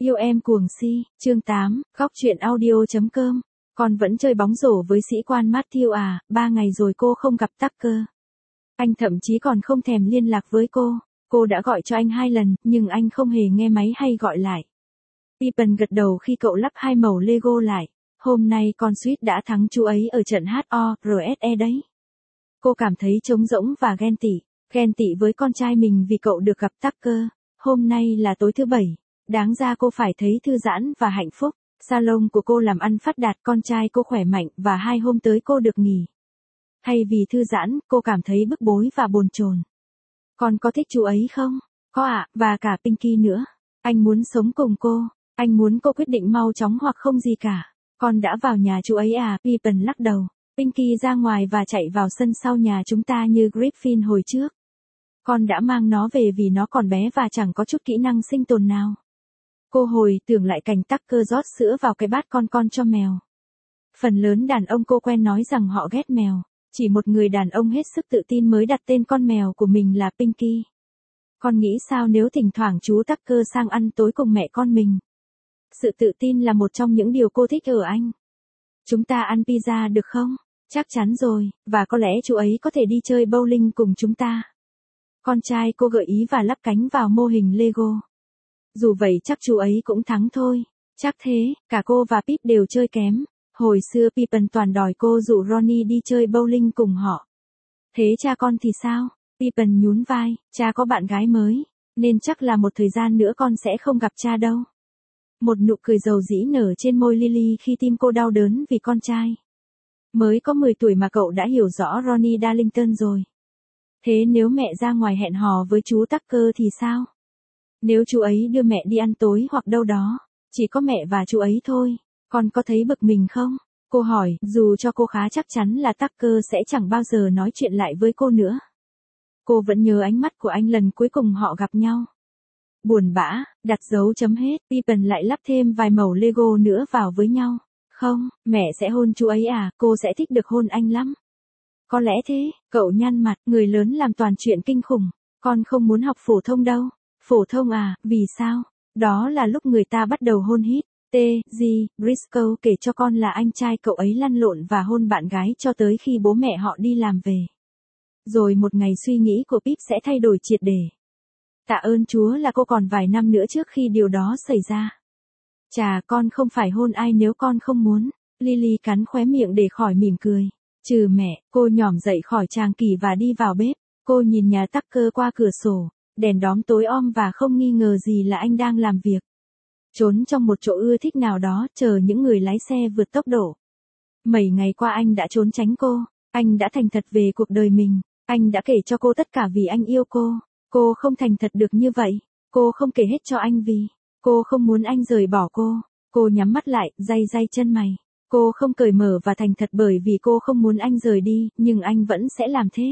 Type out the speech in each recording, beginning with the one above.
Yêu em cuồng si, chương 8, góc truyện audio.com. Con vẫn chơi bóng rổ với sĩ quan Matthew à, 3 ngày rồi cô không gặp Tucker. Anh thậm chí còn không thèm liên lạc với cô. Cô đã gọi cho anh 2 lần, nhưng anh không hề nghe máy hay gọi lại. Pippen gật đầu khi cậu lắp 2 mẩu Lego lại. Hôm nay con Sweet đã thắng chú ấy ở trận HORSE đấy. Cô cảm thấy trống rỗng và ghen tị với con trai mình vì cậu được gặp Tucker. Hôm nay là tối thứ 7. Đáng ra cô phải thấy thư giãn và hạnh phúc. Salon của cô làm ăn phát đạt, con trai cô khỏe mạnh và 2 hôm tới cô được nghỉ. Thay vì thư giãn, cô cảm thấy bức bối và bồn chồn. Con có thích chú ấy không? Có ạ, và cả Pinky nữa. Anh muốn sống cùng cô. Anh muốn cô quyết định mau chóng hoặc không gì cả. Con đã vào nhà chú ấy à? Pippen lắc đầu. Pinky ra ngoài và chạy vào sân sau nhà chúng ta như Griffin hồi trước. Con đã mang nó về vì nó còn bé và chẳng có chút kỹ năng sinh tồn nào. Cô hồi tưởng lại cảnh Tucker rót sữa vào cái bát con cho mèo. Phần lớn đàn ông cô quen nói rằng họ ghét mèo. Chỉ một người đàn ông hết sức tự tin mới đặt tên con mèo của mình là Pinky. Con nghĩ sao nếu thỉnh thoảng chú Tucker sang ăn tối cùng mẹ con mình? Sự tự tin là một trong những điều cô thích ở anh. Chúng ta ăn pizza được không? Chắc chắn rồi, và có lẽ chú ấy có thể đi chơi bowling cùng chúng ta. Con trai cô gợi ý và lắp cánh vào mô hình Lego. Dù vậy chắc chú ấy cũng thắng thôi. Chắc thế, cả cô và Pip đều chơi kém. Hồi xưa Pippen toàn đòi cô dụ Ronnie đi chơi bowling cùng họ. Thế cha con thì sao? Pippen nhún vai, cha có bạn gái mới, nên chắc là một thời gian nữa con sẽ không gặp cha đâu. Một nụ cười dầu dĩ nở trên môi Lily khi tim cô đau đớn vì con trai. Mới có 10 tuổi mà cậu đã hiểu rõ Ronnie Darlington rồi. Thế nếu mẹ ra ngoài hẹn hò với chú Tucker thì sao? Nếu chú ấy đưa mẹ đi ăn tối hoặc đâu đó, chỉ có mẹ và chú ấy thôi, con có thấy bực mình không? Cô hỏi, dù cho cô khá chắc chắn là Tucker sẽ chẳng bao giờ nói chuyện lại với cô nữa. Cô vẫn nhớ ánh mắt của anh lần cuối cùng họ gặp nhau. Buồn bã, đặt dấu chấm hết, Pippen lại lắp thêm vài mẩu Lego nữa vào với nhau. Không, mẹ sẽ hôn chú ấy à, cô sẽ thích được hôn anh lắm. Có lẽ thế, cậu nhăn mặt, người lớn làm toàn chuyện kinh khủng. Con không muốn học phổ thông đâu. Phổ thông à, vì sao? Đó là lúc người ta bắt đầu hôn hít. G. Briscoe kể cho con là anh trai cậu ấy lăn lộn và hôn bạn gái cho tới khi bố mẹ họ đi làm về. Rồi một ngày suy nghĩ của Pip sẽ thay đổi triệt để. Tạ ơn Chúa là cô còn vài năm nữa trước khi điều đó xảy ra. Chà, con không phải hôn ai nếu con không muốn. Lily cắn khóe miệng để khỏi mỉm cười. Trừ mẹ, cô nhỏm dậy khỏi tràng kỷ và đi vào bếp. Cô nhìn nhà Tucker qua cửa sổ. Đèn đóm tối om và không nghi ngờ gì là anh đang làm việc. Trốn trong một chỗ ưa thích nào đó, chờ những người lái xe vượt tốc độ. Mấy ngày qua anh đã trốn tránh cô. Anh đã thành thật về cuộc đời mình. Anh đã kể cho cô tất cả vì anh yêu cô. Cô không thành thật được như vậy. Cô không kể hết cho anh vì cô không muốn anh rời bỏ cô. Cô nhắm mắt lại, day chân mày. Cô không cởi mở và thành thật bởi vì cô không muốn anh rời đi, nhưng anh vẫn sẽ làm thế.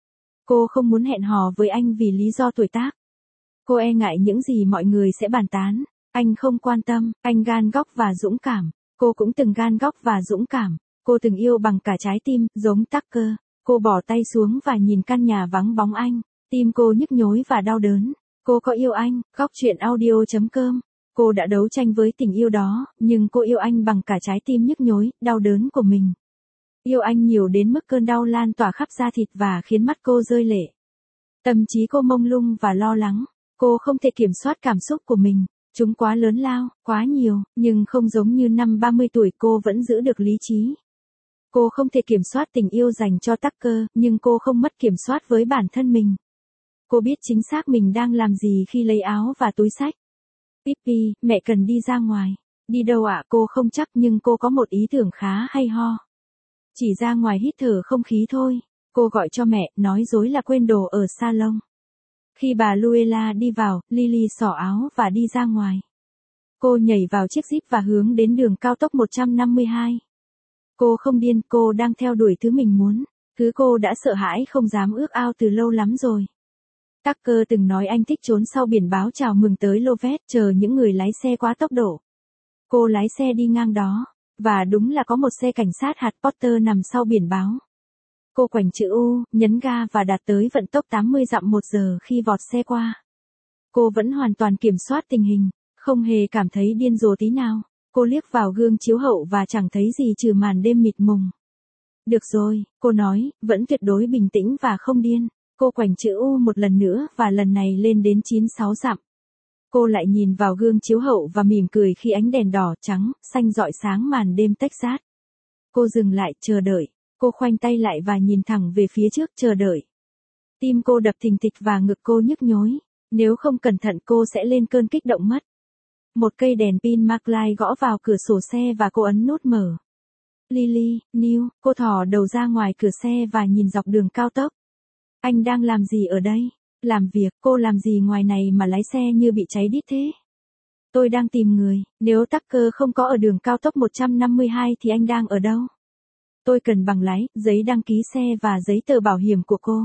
Cô không muốn hẹn hò với anh vì lý do tuổi tác. Cô e ngại những gì mọi người sẽ bàn tán. Anh không quan tâm, anh gan góc và dũng cảm. Cô cũng từng gan góc và dũng cảm. Cô từng yêu bằng cả trái tim, giống Tucker. Cô bỏ tay xuống và nhìn căn nhà vắng bóng anh. Tim cô nhức nhối và đau đớn. Cô có yêu anh, góc truyện audio.com. Cô đã đấu tranh với tình yêu đó, nhưng cô yêu anh bằng cả trái tim nhức nhối, đau đớn của mình. Yêu anh nhiều đến mức cơn đau lan tỏa khắp da thịt và khiến mắt cô rơi lệ. Tâm trí cô mông lung và lo lắng. Cô không thể kiểm soát cảm xúc của mình. Chúng quá lớn lao, quá nhiều, nhưng không giống như năm 30 tuổi cô vẫn giữ được lý trí. Cô không thể kiểm soát tình yêu dành cho Tucker, nhưng cô không mất kiểm soát với bản thân mình. Cô biết chính xác mình đang làm gì khi lấy áo và túi xách. Pippi, mẹ cần đi ra ngoài. Đi đâu ạ? Cô không chắc nhưng cô có một ý tưởng khá hay ho. Chỉ ra ngoài hít thở không khí thôi. Cô gọi cho mẹ, nói dối là quên đồ ở salon. Khi bà Luella đi vào, Lily xỏ áo và đi ra ngoài. Cô nhảy vào chiếc Jeep và hướng đến đường cao tốc 152. Cô không điên, cô đang theo đuổi thứ mình muốn. Thứ cô đã sợ hãi không dám ước ao từ lâu lắm rồi. Tucker từng nói anh thích trốn sau biển báo chào mừng tới Lovet, chờ những người lái xe quá tốc độ. Cô lái xe đi ngang đó, và đúng là có một xe cảnh sát hạt Potter nằm sau biển báo. Cô quành chữ U, nhấn ga và đạt tới vận tốc 80 dặm một giờ khi vọt xe qua. Cô vẫn hoàn toàn kiểm soát tình hình, Không hề cảm thấy điên rồ tí nào. Cô liếc vào gương chiếu hậu và chẳng thấy gì trừ màn đêm mịt mùng. Được rồi, cô nói, vẫn tuyệt đối bình tĩnh và không điên. Cô quành chữ U một lần nữa và lần này lên đến 96 dặm. Cô lại nhìn vào gương chiếu hậu và mỉm cười khi ánh đèn đỏ, trắng, xanh rọi sáng màn đêm Texas. Cô dừng lại, chờ đợi. Cô khoanh tay lại và nhìn thẳng về phía trước, chờ đợi. Tim cô đập thình thịch và ngực cô nhức nhối. Nếu không cẩn thận cô sẽ lên cơn kích động mất. Một cây đèn pin McLeod gõ vào cửa sổ xe và cô ấn nút mở. Lily, Neil, cô thò đầu ra ngoài cửa xe và nhìn dọc đường cao tốc. Anh đang làm gì ở đây? Làm việc, cô làm gì ngoài này mà lái xe như bị cháy đít thế? Tôi đang tìm người, nếu Tucker không có ở đường cao tốc 152 thì anh đang ở đâu? Tôi cần bằng lái, giấy đăng ký xe và giấy tờ bảo hiểm của cô.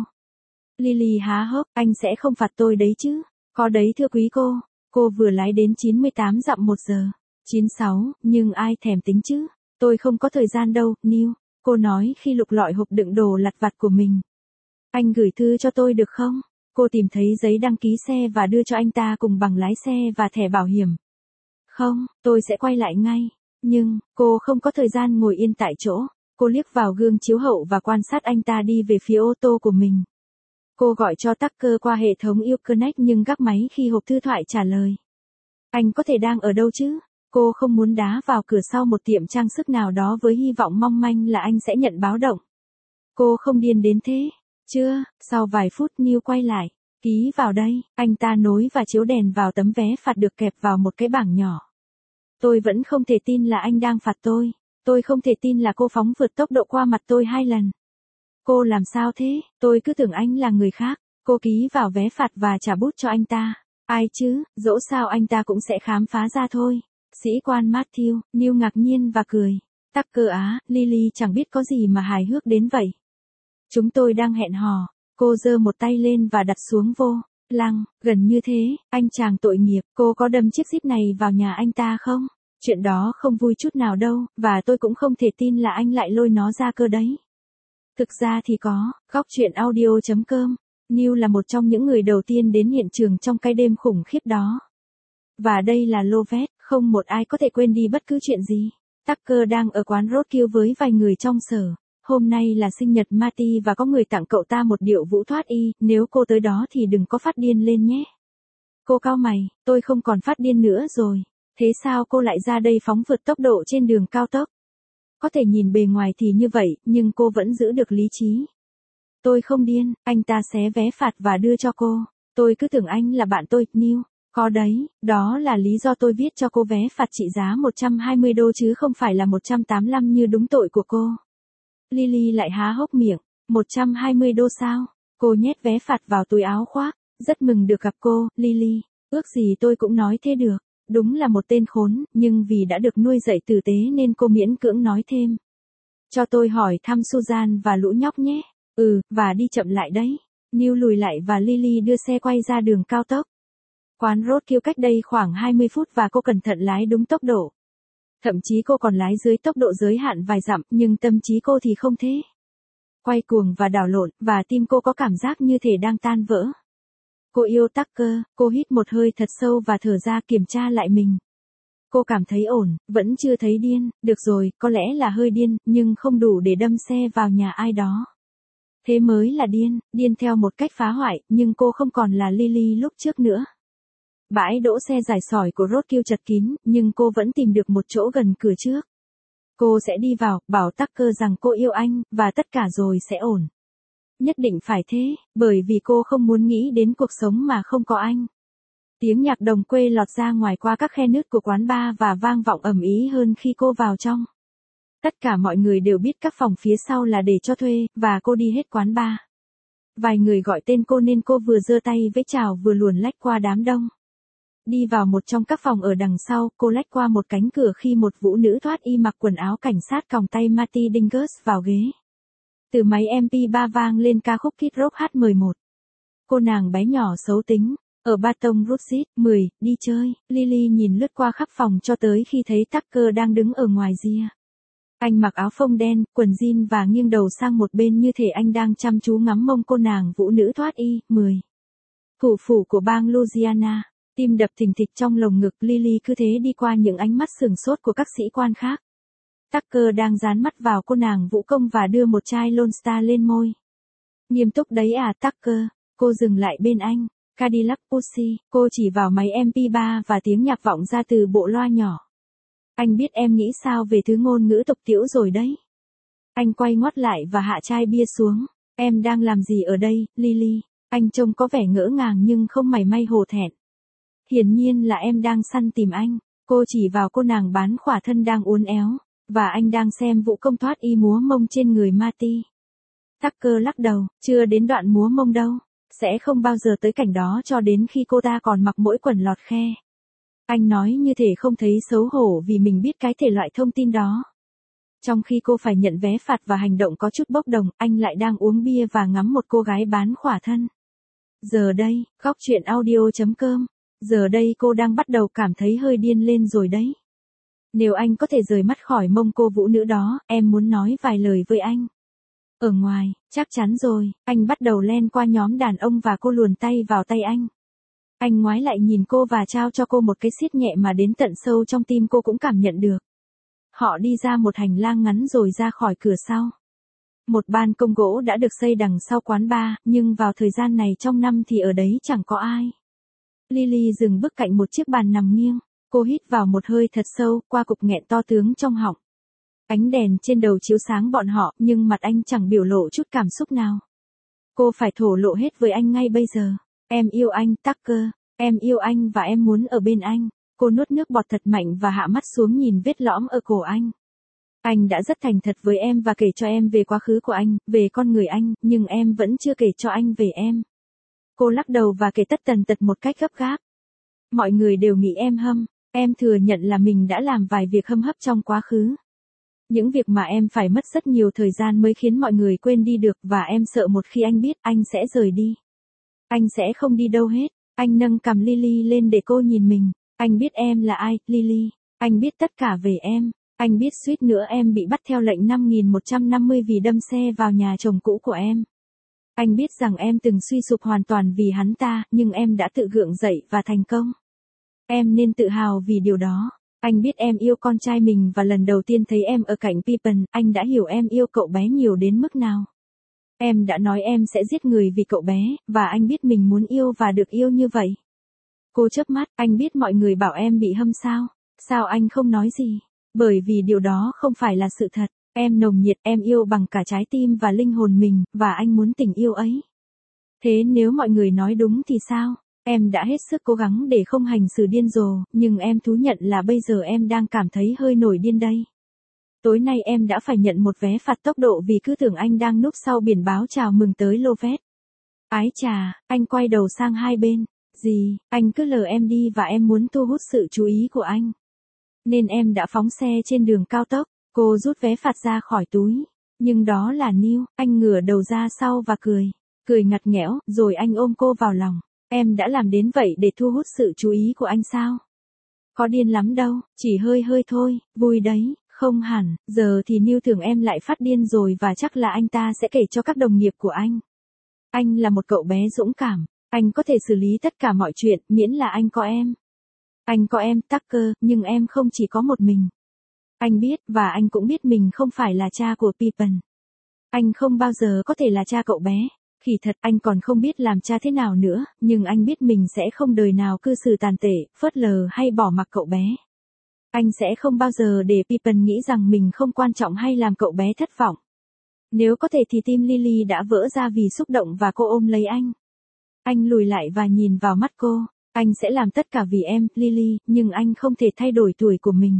Lily há hốc, anh sẽ không phạt tôi đấy chứ? Có đấy thưa quý cô. Cô vừa lái đến 98 dặm 1 giờ. 96, nhưng ai thèm tính chứ? Tôi không có thời gian đâu, Neil. Cô nói khi lục lọi hộp đựng đồ lặt vặt của mình. Anh gửi thư cho tôi được không? Cô tìm thấy giấy đăng ký xe và đưa cho anh ta cùng bằng lái xe và thẻ bảo hiểm. Không, tôi sẽ quay lại ngay. Nhưng, cô không có thời gian ngồi yên tại chỗ. Cô liếc vào gương chiếu hậu và quan sát anh ta đi về phía ô tô của mình. Cô gọi cho Tucker qua hệ thống Uconnect nhưng gác máy khi hộp thư thoại trả lời. Anh có thể đang ở đâu chứ? Cô không muốn đá vào cửa sau một tiệm trang sức nào đó với hy vọng mong manh là anh sẽ nhận báo động. Cô không điên đến thế. Chưa, sau vài phút Neil quay lại. Ký vào đây, anh ta nối và chiếu đèn vào tấm vé phạt được kẹp vào một cái bảng nhỏ. Tôi vẫn không thể tin là anh đang phạt tôi. Tôi không thể tin là cô phóng vượt tốc độ qua mặt tôi 2 lần. Cô làm sao thế? Tôi cứ tưởng anh là người khác. Cô ký vào vé phạt và trả bút cho anh ta. Ai chứ, dẫu sao anh ta cũng sẽ khám phá ra thôi. Sĩ quan Matthew, Neil ngạc nhiên và cười. Tucker á, Lily chẳng biết có gì mà hài hước đến vậy. Chúng tôi đang hẹn hò. Cô giơ một tay lên và đặt xuống vô lăng, gần như thế, anh chàng tội nghiệp, cô có đâm chiếc zip này vào nhà anh ta không? Chuyện đó không vui chút nào đâu, và tôi cũng không thể tin là anh lại lôi nó ra cơ đấy. Thực ra thì có, góc chuyện audio.com. Neil là một trong những người đầu tiên đến hiện trường trong cái đêm khủng khiếp đó. Và đây là Lovett, không một ai có thể quên đi bất cứ chuyện gì. Tucker đang ở quán roadkill với vài người trong sở. Hôm nay là sinh nhật Marty và có người tặng cậu ta một điệu vũ thoát y, nếu cô tới đó thì đừng có phát điên lên nhé. Cô cau mày, tôi không còn phát điên nữa rồi. Thế sao cô lại ra đây phóng vượt tốc độ trên đường cao tốc? Có thể nhìn bề ngoài thì như vậy, nhưng cô vẫn giữ được lý trí. Tôi không điên, anh ta xé vé phạt và đưa cho cô. Tôi cứ tưởng anh là bạn tôi, Neil. Có đấy, đó là lý do tôi viết cho cô vé phạt trị giá 120 đô chứ không phải là 185 như đúng tội của cô. Lily lại há hốc miệng, 120 đô sao? Cô nhét vé phạt vào túi áo khoác, rất mừng được gặp cô, Lily, ước gì tôi cũng nói thế được. Đúng là một tên khốn, nhưng vì đã được nuôi dạy tử tế nên cô miễn cưỡng nói thêm. Cho tôi hỏi thăm Susan và lũ nhóc nhé. Và đi chậm lại đấy. Neil lùi lại và Lily đưa xe quay ra đường cao tốc. Quán roadkill cách đây khoảng 20 phút và cô cẩn thận lái đúng tốc độ. Thậm chí cô còn lái dưới tốc độ giới hạn vài dặm, nhưng tâm trí cô thì không thế. Quay cuồng và đảo lộn, và tim cô có cảm giác như thể đang tan vỡ. Cô yêu Tucker, cô hít một hơi thật sâu và thở ra kiểm tra lại mình. Cô cảm thấy ổn, vẫn chưa thấy điên, được rồi, có lẽ là hơi điên, nhưng không đủ để đâm xe vào nhà ai đó. Thế mới là điên, điên theo một cách phá hoại, nhưng cô không còn là Lily lúc trước nữa. Bãi đỗ xe dài sỏi của roadkill chật kín, nhưng cô vẫn tìm được một chỗ gần cửa trước. Cô sẽ đi vào, bảo Tucker rằng cô yêu anh, và tất cả rồi sẽ ổn. Nhất định phải thế, bởi vì cô không muốn nghĩ đến cuộc sống mà không có anh. Tiếng nhạc đồng quê lọt ra ngoài qua các khe nứt của quán bar và vang vọng ầm ĩ hơn khi cô vào trong. Tất cả mọi người đều biết các phòng phía sau là để cho thuê, và cô đi hết quán bar. Vài người gọi tên cô nên cô vừa giơ tay vẫy chào vừa luồn lách qua đám đông. Đi vào một trong các phòng ở đằng sau, cô lách qua một cánh cửa khi một vũ nữ thoát y mặc quần áo cảnh sát còng tay Marty Dingus vào ghế. Từ máy MP3 vang lên ca khúc Kid Rock H11. Cô nàng bé nhỏ xấu tính, ở Baton Rouge, 10, đi chơi. Lily nhìn lướt qua khắp phòng cho tới khi thấy Tucker đang đứng ở ngoài rìa. Anh mặc áo phông đen, quần jean và nghiêng đầu sang một bên như thể anh đang chăm chú ngắm mông cô nàng vũ nữ thoát y, 10. Thủ phủ của bang Louisiana. Tim đập thình thịch trong lồng ngực, Lily cứ thế đi qua những ánh mắt sửng sốt của các sĩ quan khác. Tucker đang dán mắt vào cô nàng vũ công và đưa một chai Lone Star lên môi. Nghiêm túc đấy à Tucker, cô dừng lại bên anh. Cadillac Pussy, cô chỉ vào máy MP3 và tiếng nhạc vọng ra từ bộ loa nhỏ. Anh biết em nghĩ sao về thứ ngôn ngữ tục tĩu rồi đấy. Anh quay ngoắt lại và hạ chai bia xuống. Em đang làm gì ở đây, Lily? Anh trông có vẻ ngỡ ngàng nhưng không mảy may hổ thẹn. Hiển nhiên là em đang săn tìm anh. Cô chỉ vào cô nàng bán khỏa thân đang uốn éo. Và anh đang xem vũ công thoát y múa mông trên người Marty. Tucker lắc đầu, chưa đến đoạn múa mông đâu. Sẽ không bao giờ tới cảnh đó cho đến khi cô ta còn mặc mỗi quần lọt khe. Anh nói như thể không thấy xấu hổ vì mình biết cái thể loại thông tin đó. Trong khi cô phải nhận vé phạt và hành động có chút bốc đồng, anh lại đang uống bia và ngắm một cô gái bán khỏa thân. Giờ đây, góc chuyện audio.com. Giờ đây cô đang bắt đầu cảm thấy hơi điên lên rồi đấy. Nếu anh có thể rời mắt khỏi mông cô vũ nữ đó, em muốn nói vài lời với anh. Ở ngoài, chắc chắn rồi, anh bắt đầu len qua nhóm đàn ông và cô luồn tay vào tay anh. Anh ngoái lại nhìn cô và trao cho cô một cái siết nhẹ mà đến tận sâu trong tim cô cũng cảm nhận được. Họ đi ra một hành lang ngắn rồi ra khỏi cửa sau. Một ban công gỗ đã được xây đằng sau quán bar, nhưng vào thời gian này trong năm thì ở đấy chẳng có ai. Lily dừng bước cạnh một chiếc bàn nằm nghiêng. Cô hít vào một hơi thật sâu qua cục nghẹn to tướng trong họng. Ánh đèn trên đầu chiếu sáng bọn họ, nhưng mặt anh chẳng biểu lộ chút cảm xúc nào. Cô phải thổ lộ hết với anh ngay bây giờ. Em yêu anh, Tucker. Em yêu anh và em muốn ở bên anh. Cô nuốt nước bọt thật mạnh và hạ mắt xuống nhìn vết lõm ở cổ anh. Anh đã rất thành thật với em và kể cho em về quá khứ của anh, về con người anh, nhưng em vẫn chưa kể cho anh về em. Cô lắc đầu và kể tất tần tật một cách gấp gáp. Mọi người đều nghĩ em hâm. Em thừa nhận là mình đã làm vài việc hâm hấp trong quá khứ. Những việc mà em phải mất rất nhiều thời gian mới khiến mọi người quên đi được và em sợ một khi anh biết anh sẽ rời đi. Anh sẽ không đi đâu hết. Anh nâng cằm Lily lên để cô nhìn mình. Anh biết em là ai, Lily. Anh biết tất cả về em. Anh biết suýt nữa em bị bắt theo lệnh 5150 vì đâm xe vào nhà chồng cũ của em. Anh biết rằng em từng suy sụp hoàn toàn vì hắn ta, nhưng em đã tự gượng dậy và thành công. Em nên tự hào vì điều đó. Anh biết em yêu con trai mình và lần đầu tiên thấy em ở cạnh Pippen, anh đã hiểu em yêu cậu bé nhiều đến mức nào. Em đã nói em sẽ giết người vì cậu bé, và anh biết mình muốn yêu và được yêu như vậy. Cô chớp mắt, anh biết mọi người bảo em bị hâm sao? Sao anh không nói gì? Bởi vì điều đó không phải là sự thật. Em nồng nhiệt, em yêu bằng cả trái tim và linh hồn mình, và anh muốn tình yêu ấy. Thế nếu mọi người nói đúng thì sao? Em đã hết sức cố gắng để không hành xử điên rồ, nhưng em thú nhận là bây giờ em đang cảm thấy hơi nổi điên đây. Tối nay em đã phải nhận một vé phạt tốc độ vì cứ tưởng anh đang núp sau biển báo chào mừng tới Lovet. Ái chà, anh quay đầu sang hai bên. Gì, anh cứ lờ em đi và em muốn thu hút sự chú ý của anh. Nên em đã phóng xe trên đường cao tốc. Cô rút vé phạt ra khỏi túi. Nhưng đó là Neil, anh ngửa đầu ra sau và cười. Cười ngặt nghẽo, rồi anh ôm cô vào lòng. Em đã làm đến vậy để thu hút sự chú ý của anh sao? Có điên lắm đâu, chỉ hơi hơi thôi, vui đấy, không hẳn, giờ thì Neil tưởng em lại phát điên rồi và chắc là anh ta sẽ kể cho các đồng nghiệp của anh. Anh là một cậu bé dũng cảm, anh có thể xử lý tất cả mọi chuyện, miễn là anh có em. Anh có em, Tucker, nhưng em không chỉ có một mình. Anh biết, và anh cũng biết mình không phải là cha của Pippen. Anh không bao giờ có thể là cha cậu bé. Kỳ thật anh còn không biết làm cha thế nào nữa, nhưng anh biết mình sẽ không đời nào cư xử tàn tệ, phớt lờ hay bỏ mặc cậu bé. Anh sẽ không bao giờ để Pippen nghĩ rằng mình không quan trọng hay làm cậu bé thất vọng. Nếu có thể thì tim Lily đã vỡ ra vì xúc động và cô ôm lấy anh. Anh lùi lại và nhìn vào mắt cô. Anh sẽ làm tất cả vì em, Lily, nhưng anh không thể thay đổi tuổi của mình.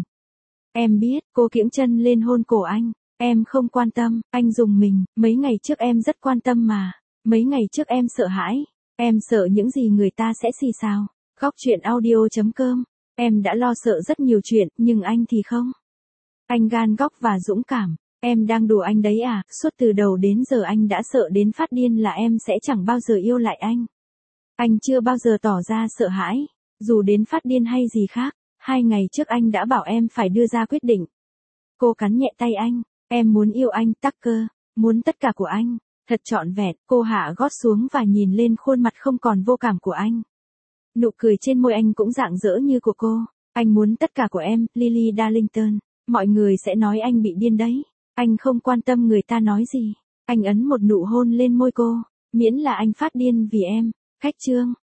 Em biết, cô kiễng chân lên hôn cổ anh. Em không quan tâm, anh dùng mình, mấy ngày trước em rất quan tâm mà. Mấy ngày trước em sợ hãi. Em sợ những gì người ta sẽ xì xào. Góc chuyện audio.com. Em đã lo sợ rất nhiều chuyện, nhưng anh thì không. Anh gan góc và dũng cảm. Em đang đùa anh đấy à, suốt từ đầu đến giờ anh đã sợ đến phát điên là em sẽ chẳng bao giờ yêu lại anh. Anh chưa bao giờ tỏ ra sợ hãi, dù đến phát điên hay gì khác. 2 ngày trước anh đã bảo em phải đưa ra quyết định. Cô cắn nhẹ tay anh. Em muốn yêu anh, Tucker, muốn tất cả của anh. Thật trọn vẹn, cô hạ gót xuống và nhìn lên khuôn mặt không còn vô cảm của anh. Nụ cười trên môi anh cũng rạng rỡ như của cô. Anh muốn tất cả của em, Lily Darlington. Mọi người sẽ nói anh bị điên đấy. Anh không quan tâm người ta nói gì. Anh ấn một nụ hôn lên môi cô. Miễn là anh phát điên vì em. Khách trương.